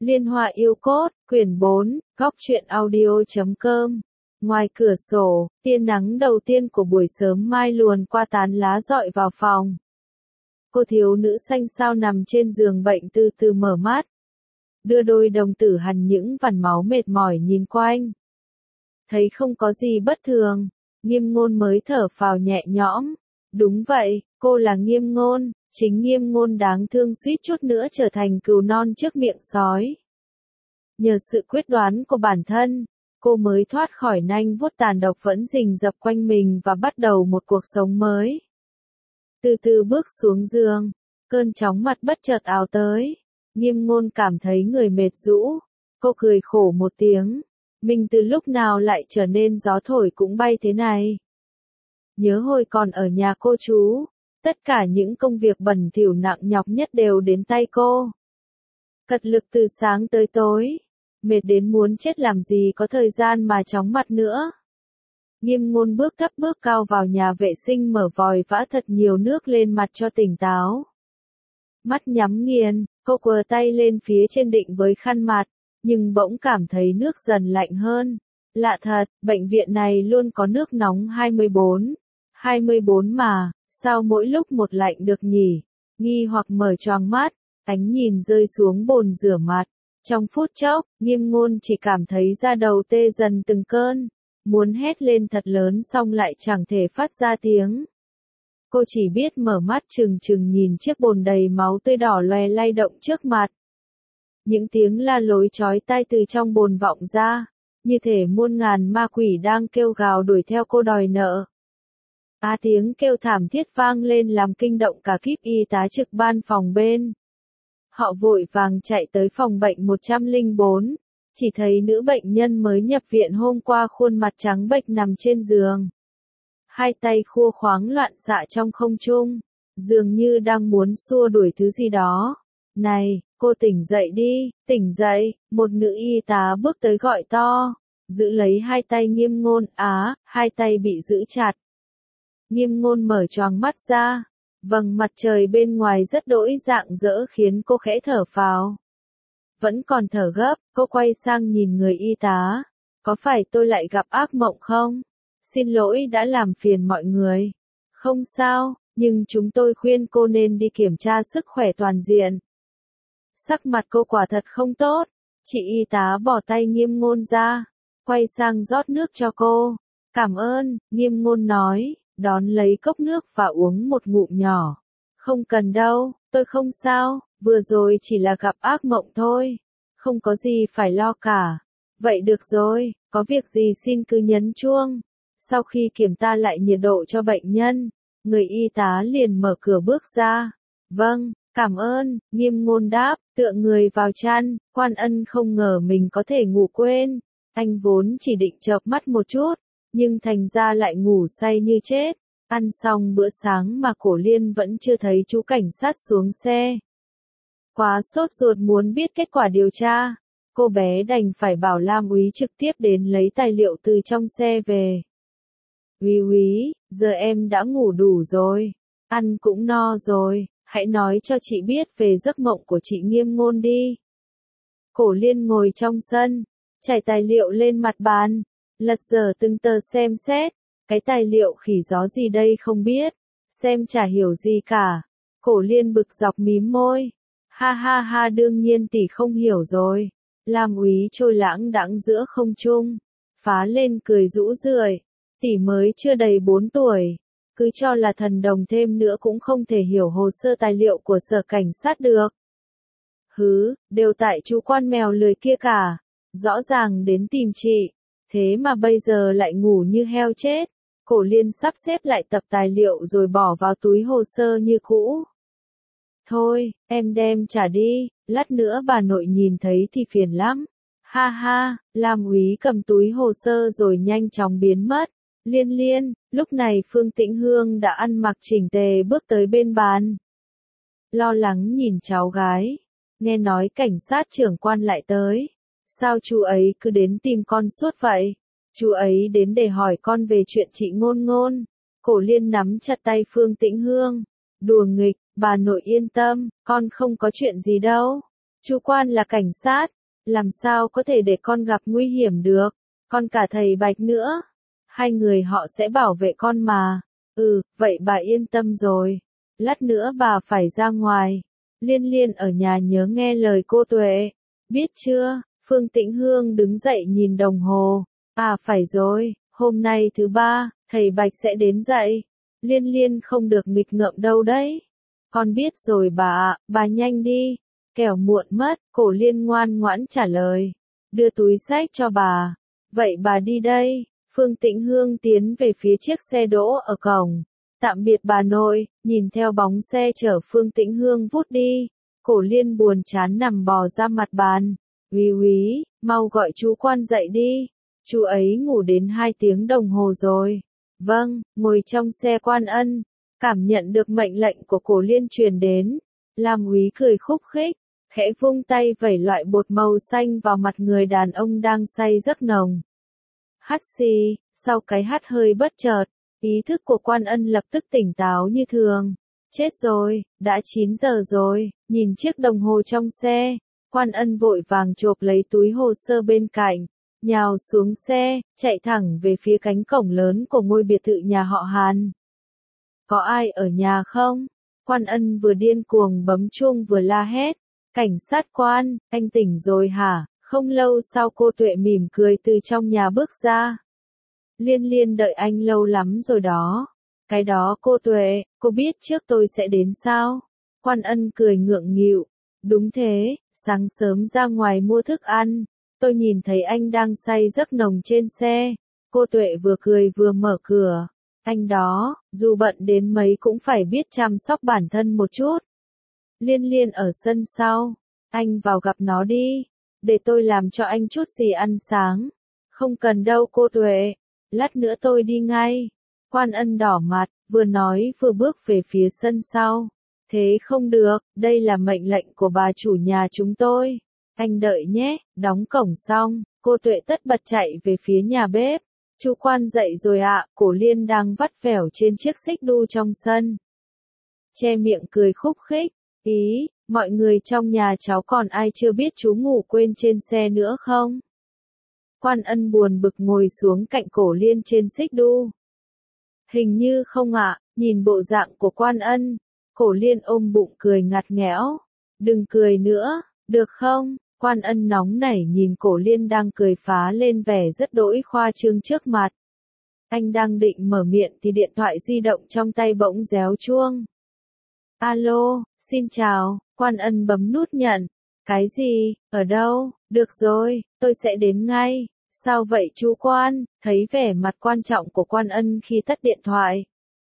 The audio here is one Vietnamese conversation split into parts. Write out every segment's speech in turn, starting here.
Liên Hoa Yêu Cốt, quyển 4, góc truyện audio.com. Ngoài cửa sổ, tia nắng đầu tiên của buổi sớm mai luồn qua tán lá rọi vào phòng. Cô thiếu nữ xanh xao nằm trên giường bệnh từ từ mở mắt. Đưa đôi đồng tử hằn những vằn máu mệt mỏi nhìn quanh. Thấy không có gì bất thường, Nghiêm Ngôn mới thở phào nhẹ nhõm. Đúng vậy, cô là Nghiêm Ngôn, chính Nghiêm Ngôn đáng thương suýt chút nữa trở thành cừu non trước miệng sói. Nhờ sự quyết đoán của bản thân, cô mới thoát khỏi nanh vuốt tàn độc vẫn rình rập quanh mình và bắt đầu một cuộc sống mới. Từ từ bước xuống giường, cơn chóng mặt bất chợt ào tới. Nghiêm Ngôn cảm thấy người mệt rũ. Cô cười khổ một tiếng. Mình từ lúc nào lại trở nên gió thổi cũng bay thế này? Nhớ hồi còn ở nhà cô chú, tất cả những công việc bẩn thỉu nặng nhọc nhất đều đến tay cô. Cật lực từ sáng tới tối, mệt đến muốn chết làm gì có thời gian mà chóng mặt nữa. Nghiêm Ngôn bước thấp bước cao vào nhà vệ sinh mở vòi vã thật nhiều nước lên mặt cho tỉnh táo. Mắt nhắm nghiền, cô quờ tay lên phía trên định với khăn mặt, nhưng bỗng cảm thấy nước dần lạnh hơn. Lạ thật, bệnh viện này luôn có nước nóng 24 mà, sao mỗi lúc một lạnh được nhỉ? Nghi hoặc mở choàng mắt, ánh nhìn rơi xuống bồn rửa mặt. Trong phút chốc, Nghiêm Ngôn chỉ cảm thấy da đầu tê dần từng cơn, muốn hét lên thật lớn xong lại chẳng thể phát ra tiếng. Cô chỉ biết mở mắt trừng trừng nhìn chiếc bồn đầy máu tươi đỏ loè lay động trước mặt. Những tiếng la lối chói tai từ trong bồn vọng ra, như thể muôn ngàn ma quỷ đang kêu gào đuổi theo cô đòi nợ. Tiếng kêu thảm thiết vang lên làm kinh động cả kíp y tá trực ban phòng bên. Họ vội vàng chạy tới phòng bệnh 104, chỉ thấy nữ bệnh nhân mới nhập viện hôm qua khuôn mặt trắng bệch nằm trên giường. Hai tay khua khoáng loạn xạ trong không trung, dường như đang muốn xua đuổi thứ gì đó. Này, cô tỉnh dậy đi, tỉnh dậy, một nữ y tá bước tới gọi to, giữ lấy hai tay Nghiêm Ngôn, hai tay bị giữ chặt. Nghiêm Ngôn mở choàng mắt ra, vầng mặt trời bên ngoài rất đỗi rạng rỡ khiến cô khẽ thở phào. Vẫn còn thở gấp, cô quay sang nhìn người y tá, có phải tôi lại gặp ác mộng không? Xin lỗi đã làm phiền mọi người. Không sao, nhưng chúng tôi khuyên cô nên đi kiểm tra sức khỏe toàn diện. Sắc mặt cô quả thật không tốt, chị y tá bỏ tay Nghiêm Ngôn ra, quay sang rót nước cho cô. Cảm ơn, Nghiêm Ngôn nói, đón lấy cốc nước và uống một ngụm nhỏ. Không cần đâu, tôi không sao, vừa rồi chỉ là gặp ác mộng thôi. Không có gì phải lo cả. Vậy được rồi, có việc gì xin cứ nhấn chuông. Sau khi kiểm tra lại nhiệt độ cho bệnh nhân, người y tá liền mở cửa bước ra. Vâng, cảm ơn, Nghiêm Ngôn đáp, tựa người vào chăn. Quan Ân không ngờ mình có thể ngủ quên. Anh vốn chỉ định chợp mắt một chút, nhưng thành ra lại ngủ say như chết. Ăn xong bữa sáng mà Cổ Liên vẫn chưa thấy chú cảnh sát xuống xe. Quá sốt ruột muốn biết kết quả điều tra, cô bé đành phải bảo Lam úy trực tiếp đến lấy tài liệu từ trong xe về. Úy, giờ em đã ngủ đủ rồi, ăn cũng no rồi, hãy nói cho chị biết về giấc mộng của chị Nghiêm Ngôn đi. Cổ Liên ngồi trong sân, trải tài liệu lên mặt bàn, lật dở từng tờ xem xét. Cái tài liệu khỉ gió gì đây không biết, xem chả hiểu gì cả. Cổ Liên bực dọc mím môi. Ha ha ha, đương nhiên tỷ không hiểu rồi. Lam úy trôi lãng đãng giữa không trung, phá lên cười rũ rượi. Tỷ mới chưa đầy 4 tuổi, cứ cho là thần đồng thêm nữa cũng không thể hiểu hồ sơ tài liệu của sở cảnh sát được. Đều tại chú quan mèo lười kia cả. Rõ ràng đến tìm chị, thế mà bây giờ lại ngủ như heo chết. Cổ Liên sắp xếp lại tập tài liệu rồi bỏ vào túi hồ sơ như cũ. Thôi, em đem trả đi, lát nữa bà nội nhìn thấy thì phiền lắm. Ha ha, Lam úy cầm túi hồ sơ rồi nhanh chóng biến mất. Liên, lúc này Phương Tĩnh Hương đã ăn mặc chỉnh tề bước tới bên bàn. Lo lắng nhìn cháu gái, nghe nói cảnh sát trưởng quan lại tới. Sao chú ấy cứ đến tìm con suốt vậy? Chú ấy đến để hỏi con về chuyện chị Ngôn. Cổ Liên nắm chặt tay Phương Tĩnh Hương. Đùa nghịch, bà nội yên tâm, con không có chuyện gì đâu. Chú Quan là cảnh sát, làm sao có thể để con gặp nguy hiểm được, còn cả thầy Bạch nữa. Hai người họ sẽ bảo vệ con mà. Vậy bà yên tâm rồi. Lát nữa bà phải ra ngoài. Liên Liên ở nhà nhớ nghe lời cô Tuệ. Biết chưa? Phương Tĩnh Hương đứng dậy nhìn đồng hồ. Phải rồi, hôm nay thứ ba, thầy Bạch sẽ đến dạy. Liên Liên không được nghịch ngợm đâu đấy. Con biết rồi bà ạ, bà nhanh đi. Kẻo muộn mất, Cổ Liên ngoan ngoãn trả lời. Đưa túi xách cho bà. Vậy bà đi đây. Phương Tĩnh Hương tiến về phía chiếc xe đỗ ở cổng. Tạm biệt bà nội, nhìn theo bóng xe chở Phương Tĩnh Hương vút đi. Cổ Liên buồn chán nằm bò ra mặt bàn. Úy, mau gọi chú Quan dậy đi. Chú ấy ngủ đến 2 tiếng đồng hồ rồi. Vâng, ngồi trong xe Quan Ân. Cảm nhận được mệnh lệnh của Cổ Liên truyền đến. Lam Úy cười khúc khích, khẽ vung tay vẩy loại bột màu xanh vào mặt người đàn ông đang say giấc nồng. Hắt xì, sau cái hắt hơi bất chợt, ý thức của Quan Ân lập tức tỉnh táo như thường. Chết rồi, đã 9 giờ rồi, nhìn chiếc đồng hồ trong xe, Quan Ân vội vàng chộp lấy túi hồ sơ bên cạnh, nhào xuống xe, chạy thẳng về phía cánh cổng lớn của ngôi biệt thự nhà họ Hàn. Có ai ở nhà không? Quan Ân vừa điên cuồng bấm chuông vừa la hét. Cảnh sát Quan, anh tỉnh rồi hả? Không lâu sau cô Tuệ mỉm cười từ trong nhà bước ra. Liên Liên đợi anh lâu lắm rồi đó. Cái đó cô Tuệ, cô biết trước tôi sẽ đến sao? Quan Ân cười ngượng nghịu. Đúng thế, sáng sớm ra ngoài mua thức ăn. Tôi nhìn thấy anh đang say giấc nồng trên xe. Cô Tuệ vừa cười vừa mở cửa. Anh đó, dù bận đến mấy cũng phải biết chăm sóc bản thân một chút. Liên Liên ở sân sau. Anh vào gặp nó đi. Để tôi làm cho anh chút gì ăn sáng. Không cần đâu cô Tuệ. Lát nữa tôi đi ngay. Quan Ân đỏ mặt, vừa nói vừa bước về phía sân sau. Thế không được, đây là mệnh lệnh của bà chủ nhà chúng tôi. Anh đợi nhé, đóng cổng xong, cô Tuệ tất bật chạy về phía nhà bếp. Chú Quan dậy rồi ạ, Cổ Liên đang vắt vẻo trên chiếc xích đu trong sân. Che miệng cười khúc khích, mọi người trong nhà cháu còn ai chưa biết chú ngủ quên trên xe nữa không? Quan Ân buồn bực ngồi xuống cạnh Cổ Liên trên xích đu. Hình như không ạ, nhìn bộ dạng của Quan Ân. Cổ Liên ôm bụng cười ngặt nghẽo. Đừng cười nữa, được không? Quan Ân nóng nảy nhìn Cổ Liên đang cười phá lên vẻ rất đỗi khoa trương trước mặt. Anh đang định mở miệng thì điện thoại di động trong tay bỗng réo chuông. Alo, xin chào, Quan Ân bấm nút nhận. Cái gì, ở đâu, được rồi, tôi sẽ đến ngay. Sao vậy chú Quan? Thấy vẻ mặt quan trọng của Quan Ân khi tắt điện thoại.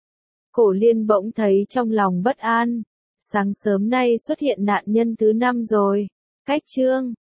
Cổ Liên bỗng thấy trong lòng bất an. Sáng sớm nay xuất hiện nạn nhân thứ 5 rồi. Cách chương